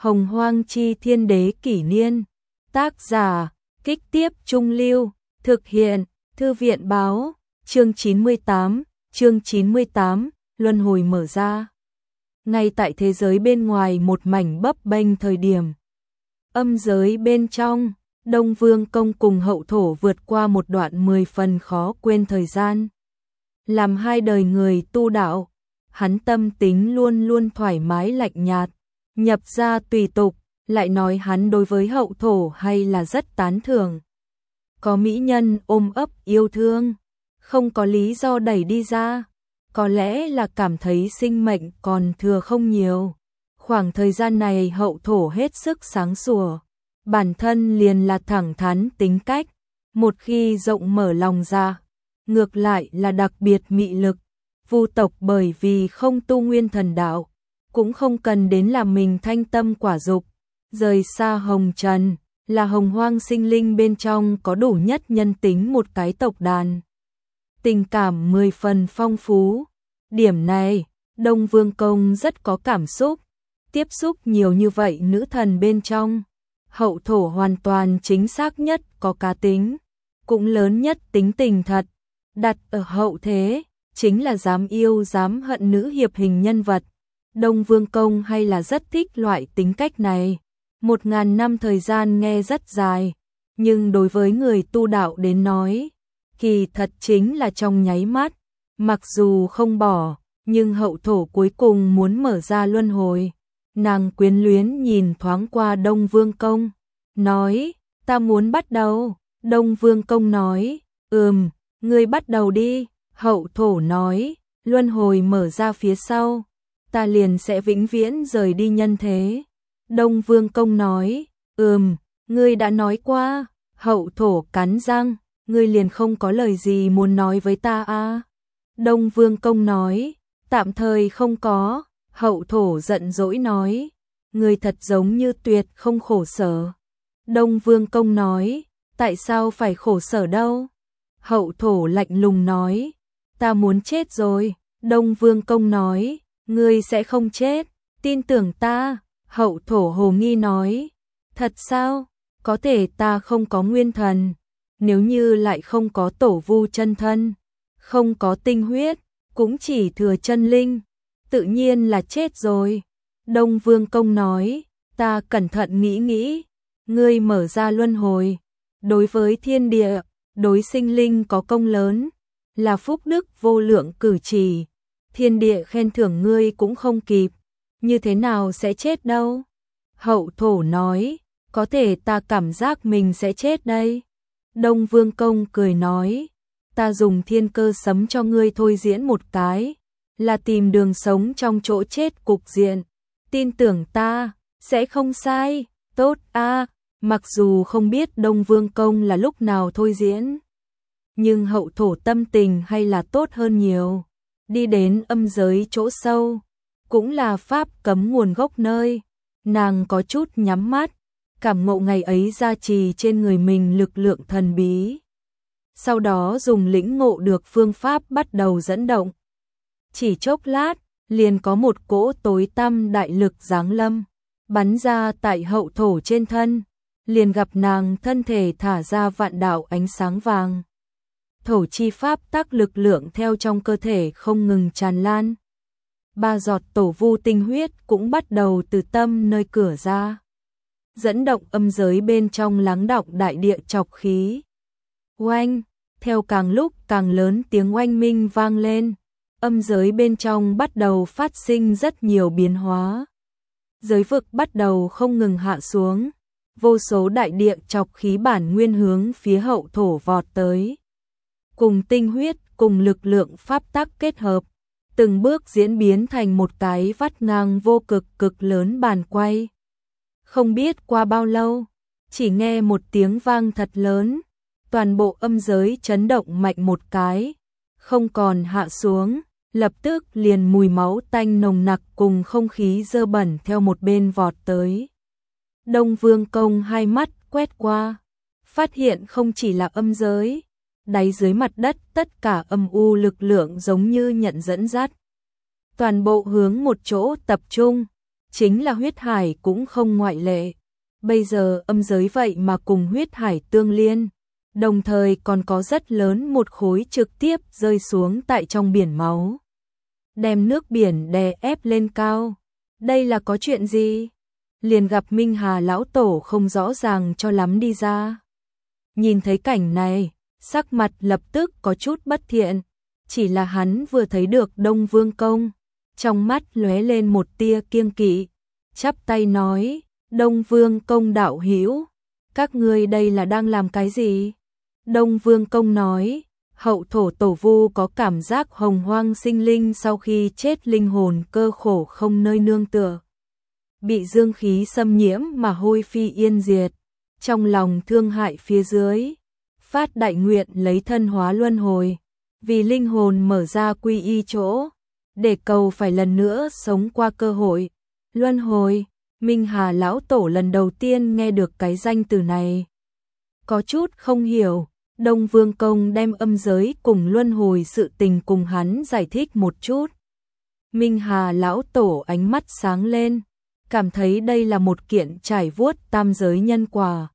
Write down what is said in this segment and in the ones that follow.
Hồng Hoang Chi Thiên Đế Kỷ Niên. Tác giả, Kích Tiếp Trung Lưu. Thực hiện, Thư viện Báo. Chương 98, Luân hồi mở ra. Ngay tại thế giới bên ngoài một mảnh bấp bênh thời điểm. Âm giới bên trong, Đông Vương Công cùng Hậu Thổ vượt qua một đoạn 10 phần khó quên thời gian. Làm hai đời người tu đạo, hắn tâm tính luôn luôn thoải mái lạnh nhạt, nhập ra tùy tục, lại nói hắn đối với Hậu Thổ hay là rất tán thưởng. Có mỹ nhân ôm ấp yêu thương, không có lý do đẩy đi ra, có lẽ là cảm thấy sinh mệnh còn thừa không nhiều. Khoảng thời gian này Hậu Thổ hết sức sáng sủa, bản thân liền là thẳng thắn tính cách, một khi rộng mở lòng ra, ngược lại là đặc biệt mị lực. Vu tộc bởi vì không tu nguyên thần đạo, cũng không cần đến làm mình thanh tâm quả dục, rời xa hồng trần, là hồng hoang sinh linh bên trong có đủ nhất nhân tính một cái tộc đàn. Tình cảm 10 phần phong phú. Điểm này, Đông Vương Công rất có cảm xúc, tiếp xúc nhiều như vậy nữ thần bên trong. Hậu Thổ hoàn toàn chính xác nhất có cá tính, cũng lớn nhất tính tình thật, đặt ở hậu thế, chính là dám yêu dám hận nữ hiệp hình nhân vật. Đông Vương Công hay là rất thích loại tính cách này. 1000 năm thời gian nghe rất dài, nhưng đối với người tu đạo đến nói, kỳ thật chính là trong nháy mắt. Mặc dù không bỏ, nhưng Hậu Thổ cuối cùng muốn mở ra luân hồi. Nàng quyến luyến nhìn thoáng qua Đông Vương Công, nói, ta muốn bắt đầu. Đông Vương Công nói, ngươi bắt đầu đi. Hậu Thổ nói, luân hồi mở ra phía sau, ta liền sẽ vĩnh viễn rời đi nhân thế. Đông Vương Công nói, ngươi đã nói qua. Hậu Thổ cắn răng, ngươi liền không có lời gì muốn nói với ta à? Đông Vương Công nói, tạm thời không có. Hậu Thổ giận dỗi nói, ngươi thật giống như tuyệt không khổ sở. Đông Vương Công nói, tại sao phải khổ sở đâu? Hậu Thổ lạnh lùng nói, ta muốn chết rồi. Đông Vương Công nói, ngươi sẽ không chết, tin tưởng ta. Hậu Thổ hồ nghi nói, thật sao? Có thể ta không có nguyên thần, nếu như lại không có tổ vu chân thân, không có tinh huyết, cũng chỉ thừa chân linh, tự nhiên là chết rồi. Đông Vương Công nói, ta cẩn thận nghĩ nghĩ, ngươi mở ra luân hồi, đối với thiên địa, đối sinh linh có công lớn, là phúc đức vô lượng cử chỉ, thiên địa khen thưởng ngươi cũng không kịp, như thế nào sẽ chết đâu? Hậu Thổ nói, có thể ta cảm giác mình sẽ chết đây. Đông Vương Công cười nói, ta dùng thiên cơ sấm cho ngươi thôi diễn một cái, là tìm đường sống trong chỗ chết cục diện, tin tưởng ta, sẽ không sai. Tốt a. Mặc dù không biết Đông Vương Công là lúc nào thôi diễn, nhưng Hậu Thổ tâm tình hay là tốt hơn nhiều. Đi đến âm giới chỗ sâu, cũng là pháp cấm nguồn gốc nơi, nàng có chút nhắm mắt, cảm ngộ ngày ấy gia trì trên người mình lực lượng thần bí. Sau đó dùng lĩnh ngộ được phương pháp bắt đầu dẫn động. Chỉ chốc lát, liền có một cỗ tối tăm đại lực giáng lâm, bắn ra tại Hậu Thổ trên thân, liền gặp nàng thân thể thả ra vạn đạo ánh sáng vàng. Thổ chi pháp tác lực lượng theo trong cơ thể không ngừng tràn lan. 3 giọt tổ vu tinh huyết cũng bắt đầu từ tâm nơi cửa ra, dẫn động âm giới bên trong lắng đọng đại địa trọc khí. Oanh, theo càng lúc càng lớn tiếng oanh minh vang lên, âm giới bên trong bắt đầu phát sinh rất nhiều biến hóa. Giới vực bắt đầu không ngừng hạ xuống, vô số đại địa trọc khí bản nguyên hướng phía Hậu Thổ vọt tới. Cùng tinh huyết, cùng lực lượng pháp tắc kết hợp, từng bước diễn biến thành một cái vắt ngang vô cực lớn bàn quay. Không biết qua bao lâu, chỉ nghe một tiếng vang thật lớn, toàn bộ âm giới chấn động mạnh một cái, không còn hạ xuống, lập tức liền mùi máu tanh nồng nặc cùng không khí dơ bẩn theo một bên vọt tới. Đông Vương Công hai mắt quét qua, phát hiện không chỉ là âm giới, đáy dưới mặt đất tất cả âm u lực lượng giống như nhận dẫn dắt. Toàn bộ hướng một chỗ tập trung, chính là huyết hải cũng không ngoại lệ. Bây giờ âm giới vậy mà cùng huyết hải tương liên, đồng thời còn có rất lớn một khối trực tiếp rơi xuống tại trong biển máu, đem nước biển đè ép lên cao. Đây là có chuyện gì? Liền gặp Minh Hà lão tổ không rõ ràng cho lắm đi ra. Nhìn thấy cảnh này, sắc mặt lập tức có chút bất thiện, chỉ là hắn vừa thấy được Đông Vương Công, trong mắt lóe lên một tia kiêng kỵ, chắp tay nói: "Đông Vương Công đạo hữu, các ngươi đây là đang làm cái gì?" Đông Vương Công nói: "Hậu thổ tổ vu có cảm giác hồng hoang sinh linh sau khi chết linh hồn cơ khổ không nơi nương tựa, bị dương khí xâm nhiễm mà hôi phi yên diệt, trong lòng thương hại phía dưới, phát đại nguyện lấy thân hóa luân hồi, vì linh hồn mở ra quy y chỗ, để cầu phải lần nữa sống qua cơ hội luân hồi." Minh Hà lão tổ lần đầu tiên nghe được cái danh từ này, có chút không hiểu. Đông Vương Công đem âm giới cùng luân hồi sự tình cùng hắn giải thích một chút. Minh Hà lão tổ ánh mắt sáng lên, cảm thấy đây là một kiện trải vuốt tam giới nhân quả,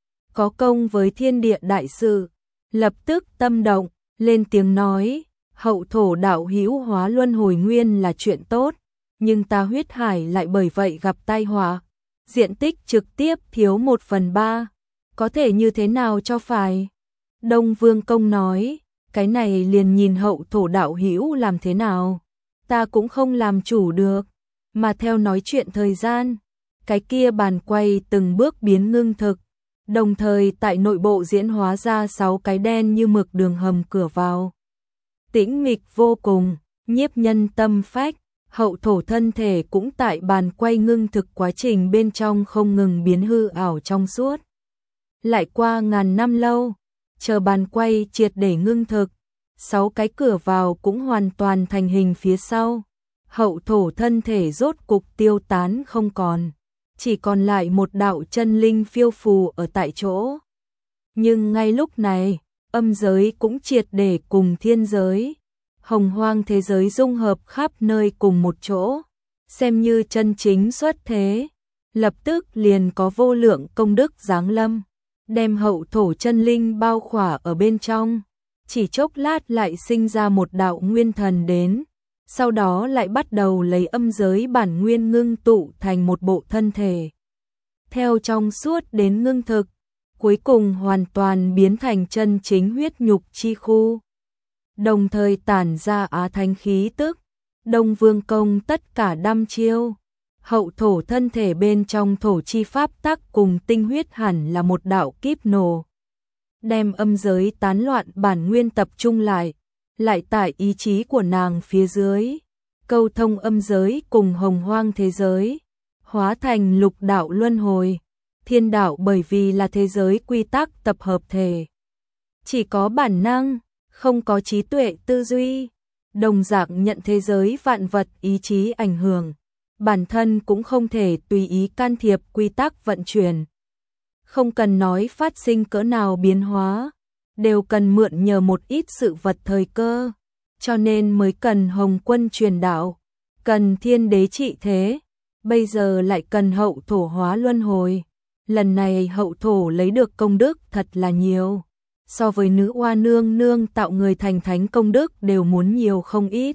có công với thiên địa đại sự, lập tức tâm động, lên tiếng nói: "Hậu thổ đạo hữu hóa luân hồi nguyên là chuyện tốt, nhưng ta huyết hải lại bởi vậy gặp tai họa, diện tích trực tiếp thiếu 1/3, có thể như thế nào cho phải?" Đông Vương Công nói: "Cái này liền nhìn hậu thổ đạo hữu làm thế nào, ta cũng không làm chủ được." Mà theo nói chuyện thời gian, cái kia bàn quay từng bước biến ngưng thực, đồng thời tại nội bộ diễn hóa ra 6 cái đen như mực đường hầm cửa vào. Tĩnh mịch vô cùng, nhiếp nhân tâm phách, hậu thổ thân thể cũng tại bàn quay ngưng thực quá trình bên trong không ngừng biến hư ảo trong suốt. Lại qua ngàn năm lâu, chờ bàn quay triệt để ngưng thực, 6 cái cửa vào cũng hoàn toàn thành hình phía sau. Hậu thổ thân thể rốt cục tiêu tán không còn, chỉ còn lại một đạo chân linh phiêu phù ở tại chỗ. Nhưng ngay lúc này, âm giới cũng triệt để cùng thiên giới, hồng hoang thế giới dung hợp khắp nơi cùng một chỗ, xem như chân chính xuất thế. Lập tức liền có vô lượng công đức giáng lâm, đem hậu thổ chân linh bao khỏa ở bên trong, chỉ chốc lát lại sinh ra một đạo nguyên thần đến, sau đó lại bắt đầu lấy âm giới bản nguyên ngưng tụ thành một bộ thân thể. Theo trong suốt đến ngưng thực, cuối cùng hoàn toàn biến thành chân chính huyết nhục chi khu, đồng thời tản ra á thánh khí tức. Đông Vương Công tất cả đăm chiêu, hậu thổ thân thể bên trong thổ chi pháp tắc cùng tinh huyết hẳn là một đạo kíp nổ, đem âm giới tán loạn bản nguyên tập trung lại tại ý chí của nàng phía dưới, câu thông âm giới cùng hồng hoang thế giới, hóa thành lục đạo luân hồi. Thiên đạo bởi vì là thế giới quy tắc tập hợp thể, chỉ có bản năng, không có trí tuệ tư duy, đồng dạng nhận thế giới vạn vật ý chí ảnh hưởng, bản thân cũng không thể tùy ý can thiệp quy tắc vận chuyển. Không cần nói phát sinh cỡ nào biến hóa, đều cần mượn nhờ một ít sự vật thời cơ, cho nên mới cần Hồng Quân truyền đạo, cần thiên đế trị thế, bây giờ lại cần hậu thổ hóa luân hồi. Lần này hậu thổ lấy được công đức thật là nhiều, so với nữ oa nương nương tạo người thành thánh công đức đều muốn nhiều không ít.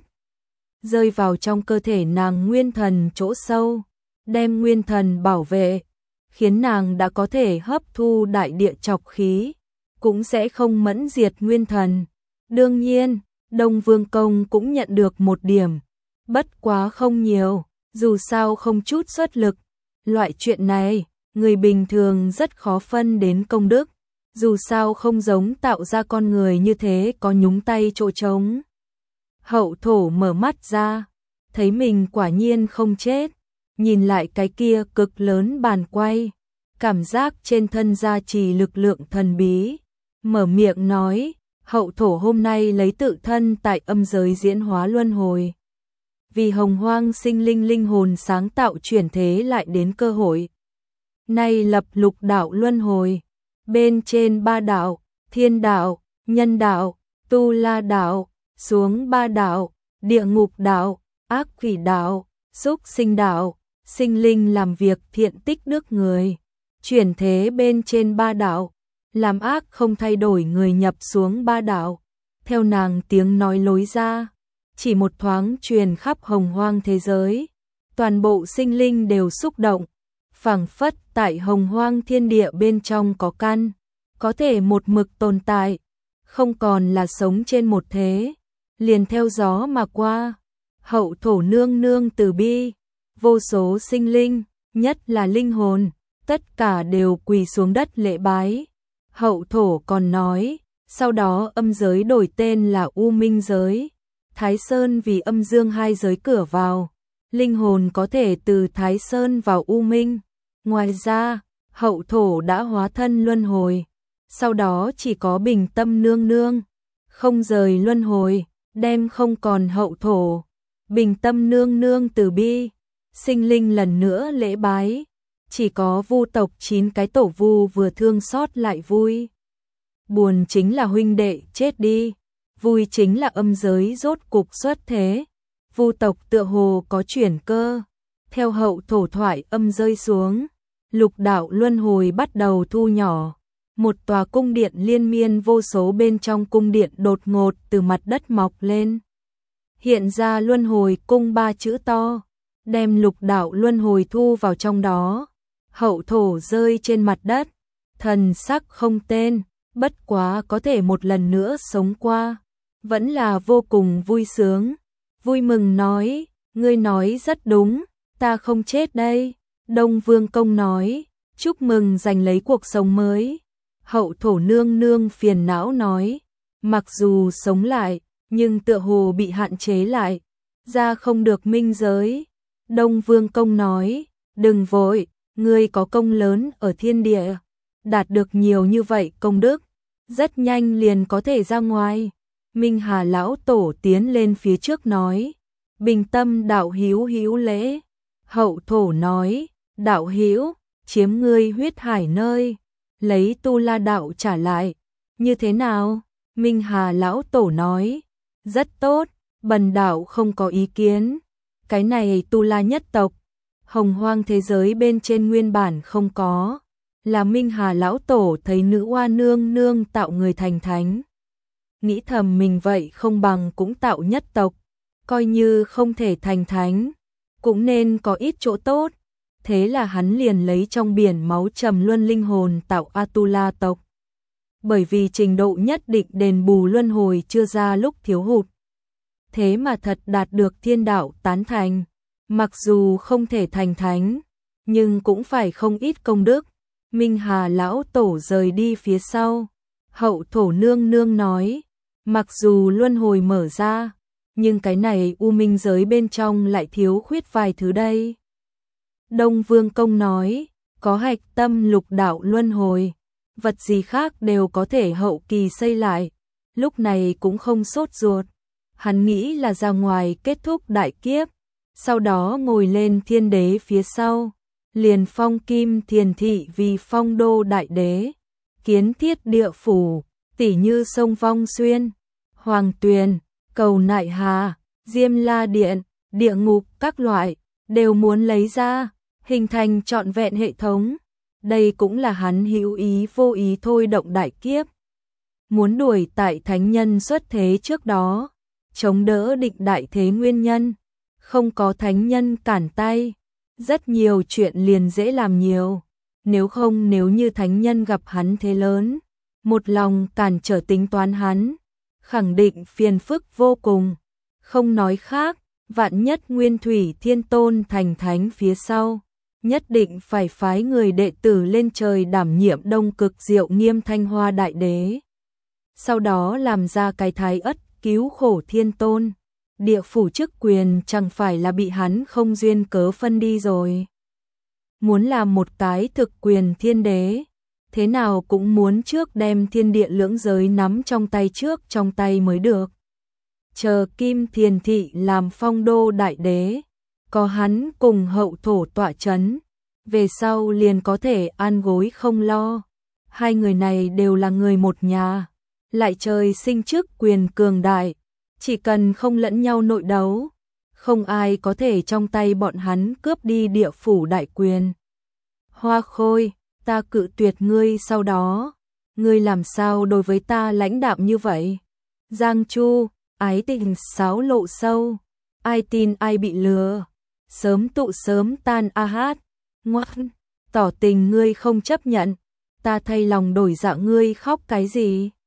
Rơi vào trong cơ thể nàng nguyên thần chỗ sâu, đem nguyên thần bảo vệ, khiến nàng đã có thể hấp thu đại địa trọc khí, cũng sẽ không mẫn diệt nguyên thần. Đương nhiên, Đông Vương Công cũng nhận được một điểm, bất quá không nhiều, dù sao không chút xuất lực. Loại chuyện này, người bình thường rất khó phân đến công đức, dù sao không giống tạo ra con người như thế có nhúng tay chỗ trống. Hậu thổ mở mắt ra, thấy mình quả nhiên không chết, nhìn lại cái kia cực lớn bàn quay, cảm giác trên thân gia trì lực lượng thần bí, mở miệng nói: hậu thổ hôm nay lấy tự thân tại âm giới diễn hóa luân hồi, vì hồng hoang sinh linh linh hồn sáng tạo chuyển thế lại đến cơ hội. Nay lập lục đạo luân hồi, bên trên 3 đạo, thiên đạo, nhân đạo, tu la đạo, xuống 3 đạo, địa ngục đạo, ác quỷ đạo, súc sinh đạo, sinh linh làm việc thiện tích đức người, chuyển thế bên trên ba đạo, làm ác không thay đổi người nhập xuống ba đạo. Theo nàng tiếng nói lối ra, chỉ một thoáng truyền khắp hồng hoang thế giới, toàn bộ sinh linh đều xúc động, phảng phất tại hồng hoang thiên địa bên trong có căn, có thể một mực tồn tại, không còn là sống trên một thế, liền theo gió mà qua. Hậu thổ nương nương từ bi, vô số sinh linh, nhất là linh hồn, tất cả đều quỳ xuống đất lễ bái. Hậu thổ còn nói, sau đó âm giới đổi tên là U Minh giới, Thái Sơn vì âm dương hai giới cửa vào, linh hồn có thể từ Thái Sơn vào U Minh. Ngoài ra, hậu thổ đã hóa thân luân hồi, sau đó chỉ có bình tâm nương nương, không rời luân hồi, đem không còn hậu thổ. Bình tâm nương nương từ bi, sinh linh lần nữa lễ bái, chỉ có Vu tộc 9 cái tổ Vu vừa thương xót lại vui. Buồn chính là huynh đệ chết đi, vui chính là âm giới rốt cục xuất thế. Vu tộc tựa hồ có chuyển cơ, theo hậu thổ thoại âm rơi xuống, lục đạo luân hồi bắt đầu thu nhỏ. Một tòa cung điện liên miên vô số bên trong cung điện đột ngột từ mặt đất mọc lên. Hiện ra luân hồi cung 3 chữ to, đem lục đạo luân hồi thu vào trong đó. Hậu thổ rơi trên mặt đất, thần sắc không tên, bất quá có thể một lần nữa sống qua, vẫn là vô cùng vui sướng. Vui mừng nói, ngươi nói rất đúng, ta không chết đây. Đông Vương Công nói, chúc mừng giành lấy cuộc sống mới. Hậu thổ nương nương phiền não nói, mặc dù sống lại, nhưng tựa hồ bị hạn chế lại, ra không được minh giới. Đông Vương Công nói, đừng vội, ngươi có công lớn ở thiên địa, đạt được nhiều như vậy công đức, rất nhanh liền có thể ra ngoài. Minh Hà lão tổ tiến lên phía trước nói, bình tâm đạo hữu hữu lễ. Hậu thổ nói, đạo hữu, chiếm ngươi huyết hải nơi, lấy Tu La đạo trả lại, như thế nào? Minh Hà lão tổ nói, rất tốt, bần đạo không có ý kiến. Cái này Tu La nhất tộc, hồng hoang thế giới bên trên nguyên bản không có, là Minh Hà lão tổ thấy nữ oa nương nương tạo người thành thánh, nghĩ thầm mình vậy không bằng cũng tạo nhất tộc, coi như không thể thành thánh, cũng nên có ít chỗ tốt. Thế là hắn liền lấy trong biển máu trầm luân linh hồn tạo Atula tộc. Bởi vì trình độ nhất định đền bù luân hồi chưa ra lúc thiếu hụt. Thế mà thật đạt được thiên đạo tán thành. Mặc dù không thể thành thánh, nhưng cũng phải không ít công đức. Minh Hà lão tổ rời đi phía sau. Hậu thổ nương nương nói, mặc dù luân hồi mở ra, nhưng cái này U Minh giới bên trong lại thiếu khuyết vài thứ đây. Đông Vương Công nói, có hạch tâm lục đạo luân hồi, vật gì khác đều có thể hậu kỳ xây lại, lúc này cũng không sốt ruột. Hắn nghĩ là ra ngoài kết thúc đại kiếp, sau đó ngồi lên thiên đế phía sau, liền phong Kim Thiền Thị vì phong đô đại đế, kiến thiết địa phủ, tỉ như sông Vong Xuyên, Hoàng Tuyền, Cầu Nại Hà, Diêm La Điện, địa ngục các loại, đều muốn lấy ra, hình thành trọn vẹn hệ thống. Đây cũng là hắn hữu ý vô ý thôi động đại kiếp. Muốn đuổi tại thánh nhân xuất thế trước đó, chống đỡ định đại thế nguyên nhân, không có thánh nhân cản tay, rất nhiều chuyện liền dễ làm nhiều. Nếu không, nếu như thánh nhân gặp hắn thế lớn, một lòng cản trở tính toán hắn, khẳng định phiền phức vô cùng. Không nói khác, vạn nhất Nguyên Thủy Thiên Tôn thành thánh phía sau, nhất định phải phái người đệ tử lên trời đảm nhiệm Đông Cực Diệu Nghiêm Thanh Hoa Đại Đế. Sau đó làm ra cái Thái Ất cứu khổ Thiên Tôn. Địa phủ chức quyền chẳng phải là bị hắn không duyên cớ phân đi rồi. Muốn làm một cái thực quyền thiên đế, thế nào cũng muốn trước đem thiên địa lưỡng giới nắm trong tay trước trong tay mới được. Chờ Kim Thiền Thị làm phong đô đại đế, có hắn cùng hậu thổ tọa chấn, về sau liền có thể an gối không lo. Hai người này đều là người một nhà, lại trời sinh chức quyền cường đại, chỉ cần không lẫn nhau nội đấu, không ai có thể trong tay bọn hắn cướp đi địa phủ đại quyền. Hoa Khôi, ta cự tuyệt ngươi sau đó, ngươi làm sao đối với ta lãnh đạm như vậy? Giang Chu, ái tình xáo lộ sâu, ai tin ai bị lừa, sớm tụ sớm tan a hát, ngoan, tỏ tình ngươi không chấp nhận, ta thay lòng đổi dạ ngươi khóc cái gì?